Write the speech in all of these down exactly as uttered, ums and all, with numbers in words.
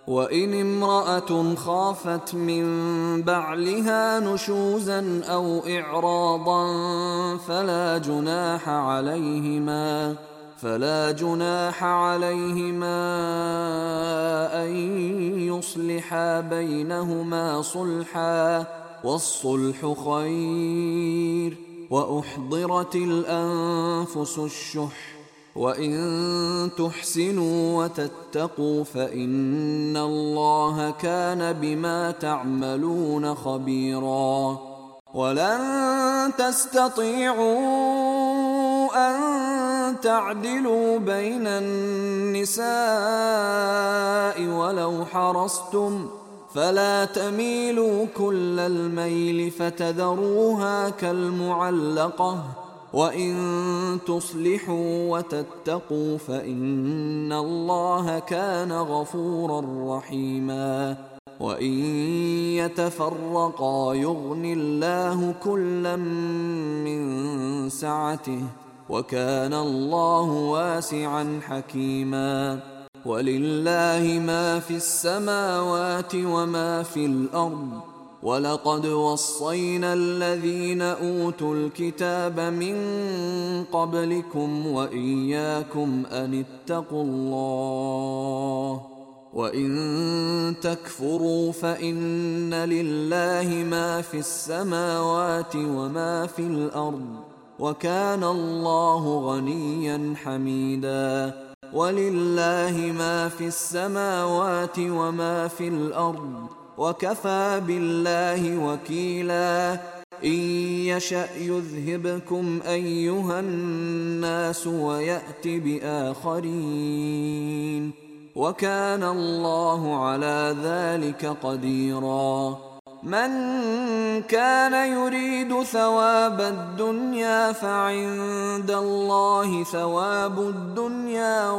وإن امرأة خافت من بعلها نشوزا أو إعراضا فلا جناح عليهما فلا جناح عليهما أن يصلحا بينهما صلحا، والصلح خير. وأحضرت الأنفس الشح، وإن تحسنوا وتتقوا فإن الله كان بما تعملون خبيرا. ولن تستطيعوا أن تعدلوا بين النساء ولو حرصتم، فلا تميلوا كل الميل فتذروها كالمعلقة، وإن تصلحوا وتتقوا فإن الله كان غفورا رحيما. وإن يتفرقا يغن الله كلا من سعته، وكان الله واسعا حكيما. ولله ما في السماوات وما في الأرض، ولقد وصينا الذين أوتوا الكتاب من قبلكم وإياكم أن اتقوا الله. وإن تكفروا فإن لله ما في السماوات وما في الأرض، وكان الله غنيا حميدا. ولله ما في السماوات وما في الأرض، وكفى بالله وكيلا. إن يشأ يذهبكم أيها الناس ويأت بآخرين، وكان الله على ذلك قديرا. من كان يريد ثواب الدنيا فعند الله ثواب الدنيا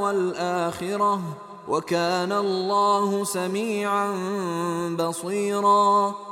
والآخرة، وكان الله سميعا بصيرا.